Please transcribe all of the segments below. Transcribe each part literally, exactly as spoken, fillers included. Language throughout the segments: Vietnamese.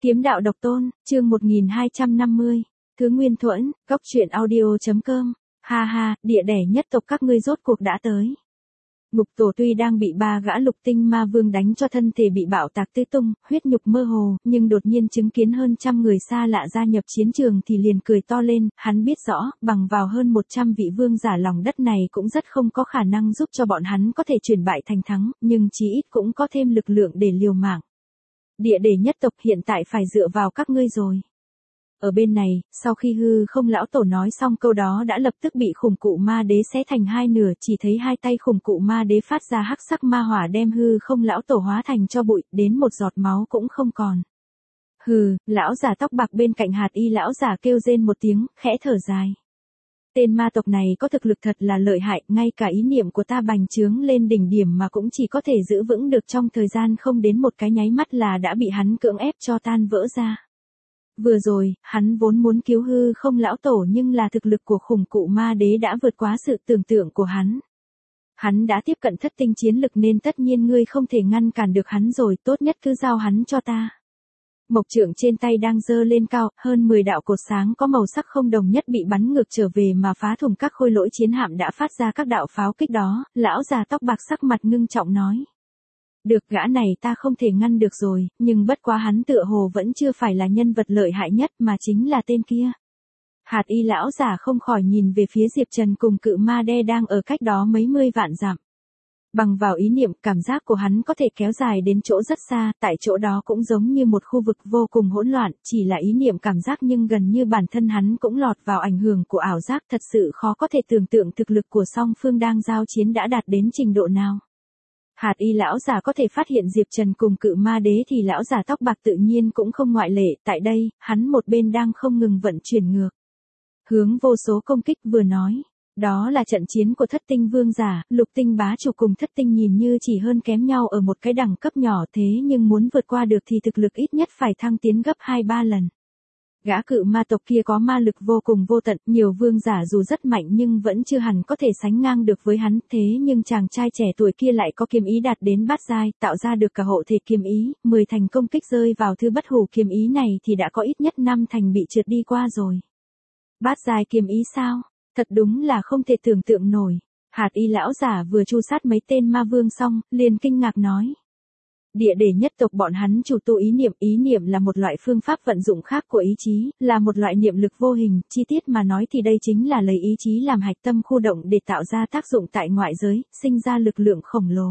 Kiếm đạo độc tôn, chương một nghìn hai trăm năm mươi. Thứ Nguyên Thuẫn, góc truyện audio.com. Ha ha, địa đẻ nhất tộc các ngươi rốt cuộc đã tới. Ngục Tổ tuy đang bị ba gã lục tinh ma vương đánh cho thân thể bị bạo tạc tứ tung, huyết nhục mơ hồ, nhưng đột nhiên chứng kiến hơn trăm người xa lạ gia nhập chiến trường thì liền cười to lên, hắn biết rõ, bằng vào hơn một trăm vị vương giả lòng đất này cũng rất không có khả năng giúp cho bọn hắn có thể chuyển bại thành thắng, nhưng chí ít cũng có thêm lực lượng để liều mạng. Địa đế nhất tộc hiện tại phải dựa vào các ngươi rồi. Ở bên này, sau khi hư không lão tổ nói xong câu đó đã lập tức bị khủng cụ ma đế xé thành hai nửa, chỉ thấy hai tay khủng cụ ma đế phát ra hắc sắc ma hỏa đem hư không lão tổ hóa thành cho bụi, đến một giọt máu cũng không còn. Hừ, lão giả tóc bạc bên cạnh hạt y lão giả kêu rên một tiếng, khẽ thở dài. Tên ma tộc này có thực lực thật là lợi hại, ngay cả ý niệm của ta bành trướng lên đỉnh điểm mà cũng chỉ có thể giữ vững được trong thời gian không đến một cái nháy mắt là đã bị hắn cưỡng ép cho tan vỡ ra. Vừa rồi, hắn vốn muốn cứu hư không lão tổ nhưng là thực lực của khủng cụ ma đế đã vượt quá sự tưởng tượng của hắn. Hắn đã tiếp cận thất tinh chiến lực nên tất nhiên ngươi không thể ngăn cản được hắn rồi, tốt nhất cứ giao hắn cho ta. Mộc trượng trên tay đang giơ lên cao, hơn mười đạo cột sáng có màu sắc không đồng nhất bị bắn ngược trở về mà phá thủng các khôi lỗi chiến hạm đã phát ra các đạo pháo kích đó, lão già tóc bạc sắc mặt ngưng trọng nói. Được, gã này ta không thể ngăn được rồi, nhưng bất quá hắn tựa hồ vẫn chưa phải là nhân vật lợi hại nhất mà chính là tên kia. Hạt y lão giả không khỏi nhìn về phía Diệp Trần cùng cự ma đe đang ở cách đó mấy mươi vạn dặm. Bằng vào ý niệm, cảm giác của hắn có thể kéo dài đến chỗ rất xa, tại chỗ đó cũng giống như một khu vực vô cùng hỗn loạn, chỉ là ý niệm cảm giác nhưng gần như bản thân hắn cũng lọt vào ảnh hưởng của ảo giác, thật sự khó có thể tưởng tượng thực lực của song phương đang giao chiến đã đạt đến trình độ nào. Hạt y lão giả có thể phát hiện Diệp Trần cùng cự ma đế thì lão giả tóc bạc tự nhiên cũng không ngoại lệ, tại đây, hắn một bên đang không ngừng vận chuyển ngược hướng vô số công kích vừa nói. Đó là trận chiến của thất tinh vương giả, lục tinh bá chủ cùng thất tinh nhìn như chỉ hơn kém nhau ở một cái đẳng cấp nhỏ thế nhưng muốn vượt qua được thì thực lực ít nhất phải thăng tiến gấp hai ba lần. Gã cự ma tộc kia có ma lực vô cùng vô tận, nhiều vương giả dù rất mạnh nhưng vẫn chưa hẳn có thể sánh ngang được với hắn, thế nhưng chàng trai trẻ tuổi kia lại có kiếm ý đạt đến bát giai, tạo ra được cả hộ thể kiếm ý, mười thành công kích rơi vào thứ bất hủ kiếm ý này thì đã có ít nhất năm thành bị trượt đi qua rồi. Bát giai kiếm ý sao? Thật đúng là không thể tưởng tượng nổi. Hạt y lão giả vừa chu sát mấy tên ma vương xong, liền kinh ngạc nói. Địa đế nhất tộc bọn hắn chủ tu ý niệm, ý niệm là một loại phương pháp vận dụng khác của ý chí, là một loại niệm lực vô hình, chi tiết mà nói thì đây chính là lấy ý chí làm hạch tâm khu động để tạo ra tác dụng tại ngoại giới, sinh ra lực lượng khổng lồ.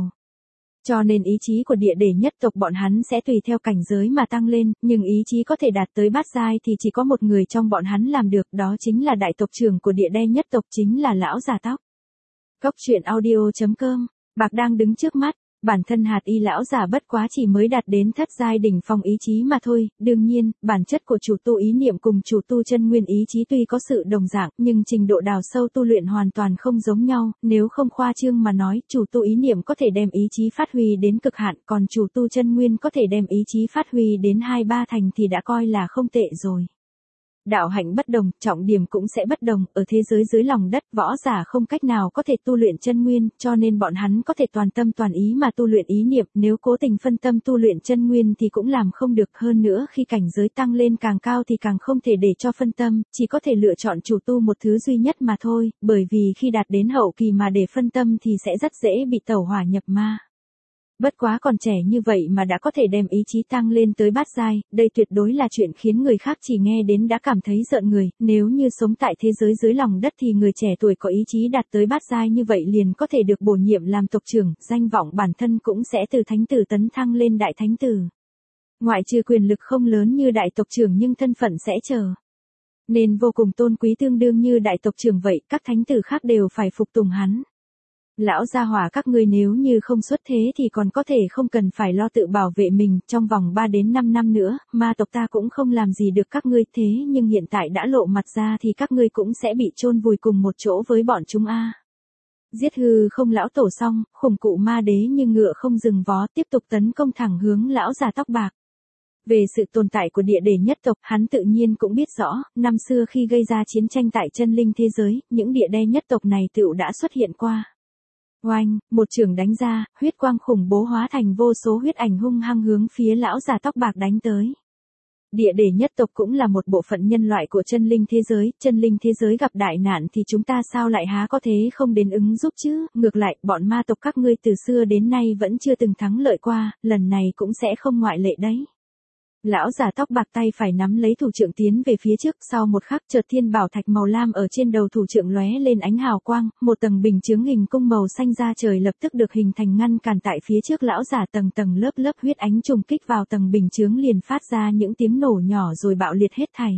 Cho nên ý chí của địa đế nhất tộc bọn hắn sẽ tùy theo cảnh giới mà tăng lên, nhưng ý chí có thể đạt tới bát giai thì chỉ có một người trong bọn hắn làm được, đó chính là đại tộc trưởng của địa đế nhất tộc, chính là lão già tóc. Góc truyện audio.com, bạc đang đứng trước mắt. Bản thân hạt y lão giả bất quá chỉ mới đạt đến thất giai đỉnh phong ý chí mà thôi, đương nhiên, bản chất của chủ tu ý niệm cùng chủ tu chân nguyên ý chí tuy có sự đồng dạng, nhưng trình độ đào sâu tu luyện hoàn toàn không giống nhau, nếu không khoa trương mà nói, chủ tu ý niệm có thể đem ý chí phát huy đến cực hạn, còn chủ tu chân nguyên có thể đem ý chí phát huy đến hai ba thành thì đã coi là không tệ rồi. Đạo hạnh bất đồng, trọng điểm cũng sẽ bất đồng, ở thế giới dưới lòng đất võ giả không cách nào có thể tu luyện chân nguyên, cho nên bọn hắn có thể toàn tâm toàn ý mà tu luyện ý niệm, nếu cố tình phân tâm tu luyện chân nguyên thì cũng làm không được, hơn nữa khi cảnh giới tăng lên càng cao thì càng không thể để cho phân tâm, chỉ có thể lựa chọn chủ tu một thứ duy nhất mà thôi, bởi vì khi đạt đến hậu kỳ mà để phân tâm thì sẽ rất dễ bị tẩu hỏa nhập ma. Bất quá còn trẻ như vậy mà đã có thể đem ý chí tăng lên tới bát giai, đây tuyệt đối là chuyện khiến người khác chỉ nghe đến đã cảm thấy rợn người, nếu như sống tại thế giới dưới lòng đất thì người trẻ tuổi có ý chí đạt tới bát giai như vậy liền có thể được bổ nhiệm làm tộc trưởng, danh vọng bản thân cũng sẽ từ thánh tử tấn thăng lên đại thánh tử. Ngoại trừ quyền lực không lớn như đại tộc trưởng nhưng thân phận sẽ chờ nên vô cùng tôn quý tương đương như đại tộc trưởng vậy, các thánh tử khác đều phải phục tùng hắn. Lão gia hỏa các ngươi nếu như không xuất thế thì còn có thể không cần phải lo tự bảo vệ mình, trong vòng ba đến năm năm nữa, ma tộc ta cũng không làm gì được các ngươi, thế nhưng hiện tại đã lộ mặt ra thì các ngươi cũng sẽ bị chôn vùi cùng một chỗ với bọn chúng a. Giết hư không lão tổ xong, khủng cụ ma đế như ngựa không dừng vó tiếp tục tấn công thẳng hướng lão già tóc bạc. Về sự tồn tại của địa đế nhất tộc, hắn tự nhiên cũng biết rõ, năm xưa khi gây ra chiến tranh tại chân linh thế giới, những địa đế nhất tộc này tựu đã xuất hiện qua. Oanh, một trường đánh ra, huyết quang khủng bố hóa thành vô số huyết ảnh hung hăng hướng phía lão già tóc bạc đánh tới. Địa để nhất tộc cũng là một bộ phận nhân loại của chân linh thế giới, chân linh thế giới gặp đại nạn thì chúng ta sao lại há có thế không đến ứng giúp chứ, ngược lại, bọn ma tộc các ngươi từ xưa đến nay vẫn chưa từng thắng lợi qua, lần này cũng sẽ không ngoại lệ đấy. Lão già tóc bạc tay phải nắm lấy thủ trượng tiến về phía trước, sau một khắc chợt thiên bảo thạch màu lam ở trên đầu thủ trượng lóe lên ánh hào quang, một tầng bình chướng hình cung màu xanh da trời lập tức được hình thành ngăn cản tại phía trước lão già, tầng tầng lớp lớp huyết ánh trùng kích vào tầng bình chướng liền phát ra những tiếng nổ nhỏ rồi bạo liệt hết thảy.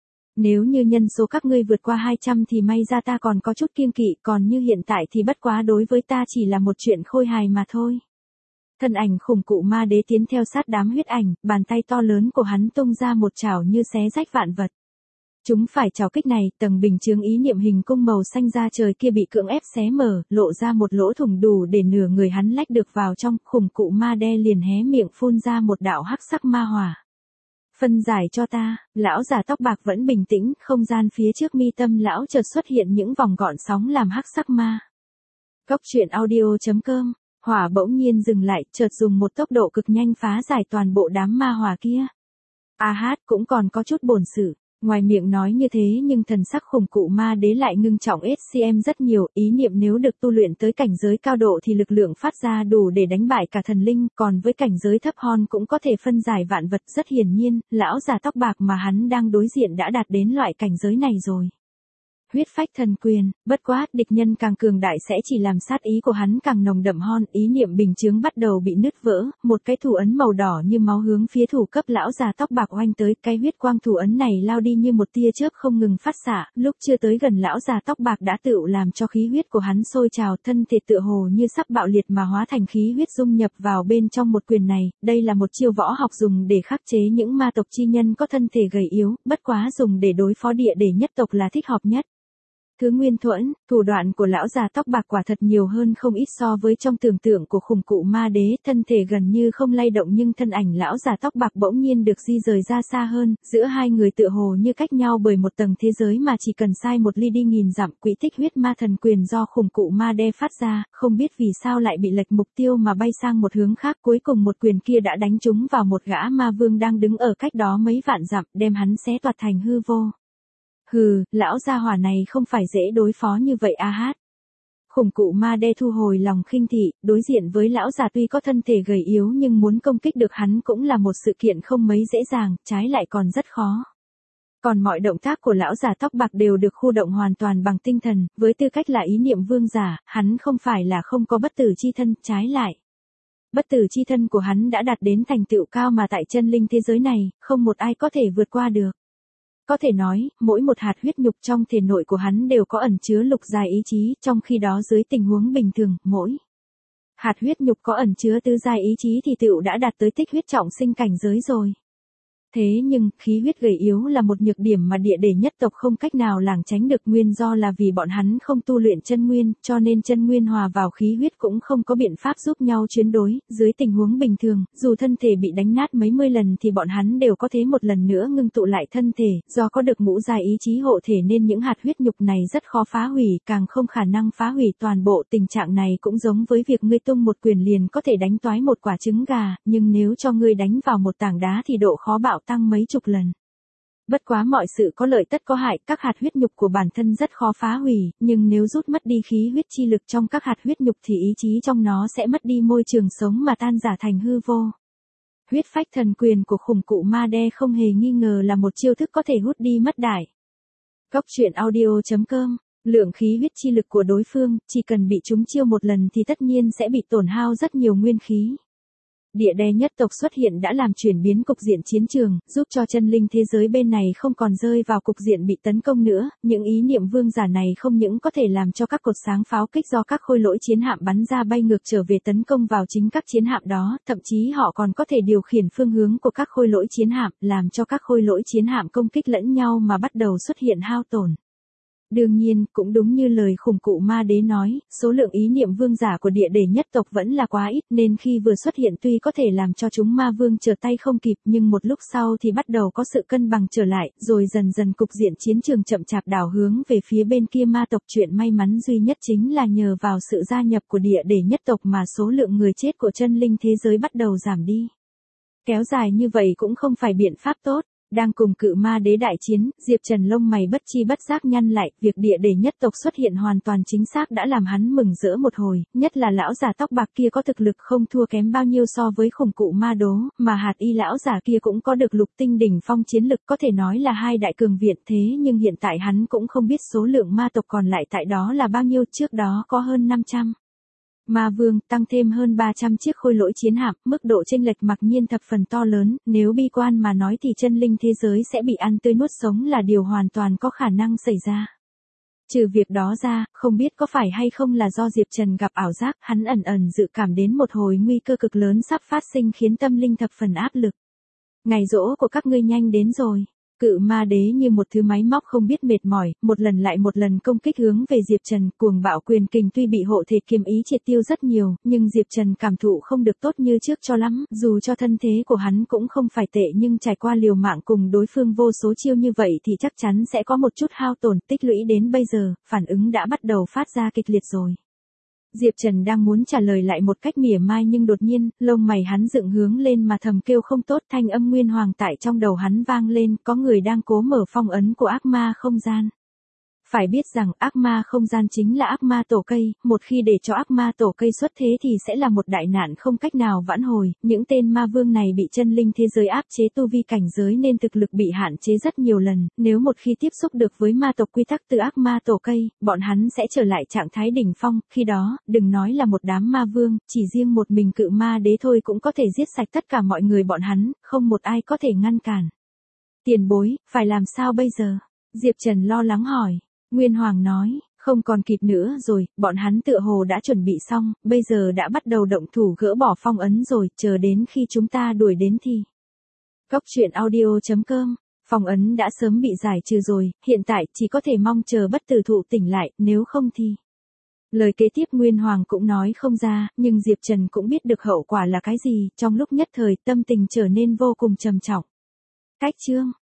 Nếu như nhân số các ngươi vượt qua hai trăm thì may ra ta còn có chút kiêng kỵ, còn như hiện tại thì bất quá đối với ta chỉ là một chuyện khôi hài mà thôi. Thân ảnh khủng cụ ma đế tiến theo sát đám huyết ảnh, bàn tay to lớn của hắn tung ra một chảo như xé rách vạn vật. Chúng phải chảo kích này, tầng bình chướng ý niệm hình cung màu xanh da trời kia bị cưỡng ép xé mở, lộ ra một lỗ thủng đủ để nửa người hắn lách được vào trong, khủng cụ ma đế liền hé miệng phun ra một đạo hắc sắc ma hỏa. Phân giải cho ta, lão già tóc bạc vẫn bình tĩnh, không gian phía trước mi tâm lão chợt xuất hiện những vòng gọn sóng làm hắc sắc ma. Cốc truyện audio chấm com. Hỏa bỗng nhiên dừng lại, chợt dùng một tốc độ cực nhanh phá giải toàn bộ đám ma hỏa kia. A Hát cũng còn có chút bổn sự, ngoài miệng nói như thế nhưng thần sắc khủng cụ ma đế lại ngưng trọng ét xê em rất nhiều, ý niệm nếu được tu luyện tới cảnh giới cao độ thì lực lượng phát ra đủ để đánh bại cả thần linh, còn với cảnh giới thấp hon cũng có thể phân giải vạn vật. Rất hiển nhiên, lão già tóc bạc mà hắn đang đối diện đã đạt đến loại cảnh giới này rồi. Huyết phách thần quyền, bất quá, địch nhân càng cường đại sẽ chỉ làm sát ý của hắn càng nồng đậm hon, ý niệm bình chướng bắt đầu bị nứt vỡ, một cái thủ ấn màu đỏ như máu hướng phía thủ cấp lão già tóc bạc oanh tới, cái huyết quang thủ ấn này lao đi như một tia chớp không ngừng phát xạ, lúc chưa tới gần lão già tóc bạc đã tựu làm cho khí huyết của hắn sôi trào, thân thể tựa hồ như sắp bạo liệt mà hóa thành khí huyết dung nhập vào bên trong một quyền này, đây là một chiêu võ học dùng để khắc chế những ma tộc chi nhân có thân thể gầy yếu, bất quá dùng để đối phó địa để nhất tộc là thích hợp nhất. Thứ nguyên thuẫn, thủ đoạn của lão già tóc bạc quả thật nhiều hơn không ít so với trong tưởng tượng của khủng cụ ma đế, thân thể gần như không lay động nhưng thân ảnh lão già tóc bạc bỗng nhiên được di rời ra xa hơn, giữa hai người tựa hồ như cách nhau bởi một tầng thế giới mà chỉ cần sai một ly đi nghìn dặm. Quỹ tích huyết ma thần quyền do khủng cụ ma đế phát ra, không biết vì sao lại bị lệch mục tiêu mà bay sang một hướng khác, cuối cùng một quyền kia đã đánh trúng vào một gã ma vương đang đứng ở cách đó mấy vạn dặm, đem hắn xé toạc thành hư vô. Hừ, lão gia hỏa này không phải dễ đối phó như vậy A Hát. Khủng cụ ma đế thu hồi lòng khinh thị, đối diện với lão già tuy có thân thể gầy yếu nhưng muốn công kích được hắn cũng là một sự kiện không mấy dễ dàng, trái lại còn rất khó. Còn mọi động tác của lão già tóc bạc đều được khu động hoàn toàn bằng tinh thần, với tư cách là ý niệm vương giả, hắn không phải là không có bất tử chi thân, trái lại. Bất tử chi thân của hắn đã đạt đến thành tựu cao mà tại chân linh thế giới này, không một ai có thể vượt qua được. Có thể nói, mỗi một hạt huyết nhục trong thể nội của hắn đều có ẩn chứa lục giai ý chí, trong khi đó dưới tình huống bình thường, mỗi hạt huyết nhục có ẩn chứa tứ giai ý chí thì tựu đã đạt tới tích huyết trọng sinh cảnh giới rồi. Thế nhưng, khí huyết gầy yếu là một nhược điểm mà địa để nhất tộc không cách nào lảng tránh được, nguyên do là vì bọn hắn không tu luyện chân nguyên, cho nên chân nguyên hòa vào khí huyết cũng không có biện pháp giúp nhau chuyển đối, dưới tình huống bình thường, dù thân thể bị đánh nát mấy mươi lần thì bọn hắn đều có thể một lần nữa ngưng tụ lại thân thể, do có được ngũ giai ý chí hộ thể nên những hạt huyết nhục này rất khó phá hủy, càng không khả năng phá hủy toàn bộ. Tình trạng này cũng giống với việc ngươi tung một quyền liền có thể đánh toái một quả trứng gà, nhưng nếu cho ngươi đánh vào một tảng đá thì độ khó bạo tăng mấy chục lần. Bất quá mọi sự có lợi tất có hại, các hạt huyết nhục của bản thân rất khó phá hủy, nhưng nếu rút mất đi khí huyết chi lực trong các hạt huyết nhục thì ý chí trong nó sẽ mất đi môi trường sống mà tan rã thành hư vô. Huyết phách thần quyền của khủng cụ ma đế không hề nghi ngờ là một chiêu thức có thể hút đi mất đại. Cốc truyện audio chấm com. Lượng khí huyết chi lực của đối phương, chỉ cần bị trúng chiêu một lần thì tất nhiên sẽ bị tổn hao rất nhiều nguyên khí. Địa đế nhất tộc xuất hiện đã làm chuyển biến cục diện chiến trường, giúp cho chân linh thế giới bên này không còn rơi vào cục diện bị tấn công nữa. Những ý niệm vương giả này không những có thể làm cho các cột sáng pháo kích do các khôi lỗi chiến hạm bắn ra bay ngược trở về tấn công vào chính các chiến hạm đó, thậm chí họ còn có thể điều khiển phương hướng của các khôi lỗi chiến hạm, làm cho các khôi lỗi chiến hạm công kích lẫn nhau mà bắt đầu xuất hiện hao tổn. Đương nhiên, cũng đúng như lời khủng cụ ma đế nói, số lượng ý niệm vương giả của địa đế nhất tộc vẫn là quá ít, nên khi vừa xuất hiện tuy có thể làm cho chúng ma vương trở tay không kịp, nhưng một lúc sau thì bắt đầu có sự cân bằng trở lại, rồi dần dần cục diện chiến trường chậm chạp đảo hướng về phía bên kia ma tộc. Chuyện may mắn duy nhất chính là nhờ vào sự gia nhập của địa đế nhất tộc mà số lượng người chết của chân linh thế giới bắt đầu giảm đi. Kéo dài như vậy cũng không phải biện pháp tốt. Đang cùng cự ma đế đại chiến, Diệp Trần lông mày bất chi bất giác nhăn lại, việc địa đế nhất tộc xuất hiện hoàn toàn chính xác đã làm hắn mừng rỡ một hồi, nhất là lão già tóc bạc kia có thực lực không thua kém bao nhiêu so với khủng cụ ma đố, mà hạt y lão già kia cũng có được lục tinh đỉnh phong chiến lực, có thể nói là hai đại cường viện. Thế nhưng hiện tại hắn cũng không biết số lượng ma tộc còn lại tại đó là bao nhiêu, trước đó có hơn năm trăm. Ma vương, tăng thêm hơn ba trăm chiếc khôi lỗi chiến hạm, mức độ chênh lệch mặc nhiên thập phần to lớn, nếu bi quan mà nói thì chân linh thế giới sẽ bị ăn tươi nuốt sống là điều hoàn toàn có khả năng xảy ra. Trừ việc đó ra, không biết có phải hay không là do Diệp Trần gặp ảo giác, hắn ẩn ẩn dự cảm đến một hồi nguy cơ cực lớn sắp phát sinh khiến tâm linh thập phần áp lực. Ngày giỗ của các ngươi nhanh đến rồi. Cự ma đế như một thứ máy móc không biết mệt mỏi, một lần lại một lần công kích hướng về Diệp Trần, cuồng bạo quyền kình tuy bị hộ thể kiếm ý triệt tiêu rất nhiều, nhưng Diệp Trần cảm thụ không được tốt như trước cho lắm, dù cho thân thế của hắn cũng không phải tệ nhưng trải qua liều mạng cùng đối phương vô số chiêu như vậy thì chắc chắn sẽ có một chút hao tổn, tích lũy đến bây giờ, phản ứng đã bắt đầu phát ra kịch liệt rồi. Diệp Trần đang muốn trả lời lại một cách mỉa mai nhưng đột nhiên, lông mày hắn dựng hướng lên mà thầm kêu không tốt, thanh âm Nguyên Hoàng tại trong đầu hắn vang lên, có người đang cố mở phong ấn của ác ma không gian. Phải biết rằng ác ma không gian chính là ác ma tổ cây, một khi để cho ác ma tổ cây xuất thế thì sẽ là một đại nạn không cách nào vãn hồi, những tên ma vương này bị chân linh thế giới áp chế tu vi cảnh giới nên thực lực bị hạn chế rất nhiều lần, nếu một khi tiếp xúc được với ma tộc quy tắc từ ác ma tổ cây, bọn hắn sẽ trở lại trạng thái đỉnh phong, khi đó, đừng nói là một đám ma vương, chỉ riêng một mình cự ma đế thôi cũng có thể giết sạch tất cả mọi người bọn hắn, không một ai có thể ngăn cản. Tiền bối, phải làm sao bây giờ? Diệp Trần lo lắng hỏi. Nguyên Hoàng nói, không còn kịp nữa rồi, bọn hắn tựa hồ đã chuẩn bị xong, bây giờ đã bắt đầu động thủ gỡ bỏ phong ấn rồi, chờ đến khi chúng ta đuổi đến thì. Cốc truyện audio chấm com, phong ấn đã sớm bị giải trừ rồi, hiện tại chỉ có thể mong chờ bất tử thụ tỉnh lại, nếu không thì. Lời kế tiếp Nguyên Hoàng cũng nói không ra, nhưng Diệp Trần cũng biết được hậu quả là cái gì, trong lúc nhất thời tâm tình trở nên vô cùng trầm trọng. Cách chương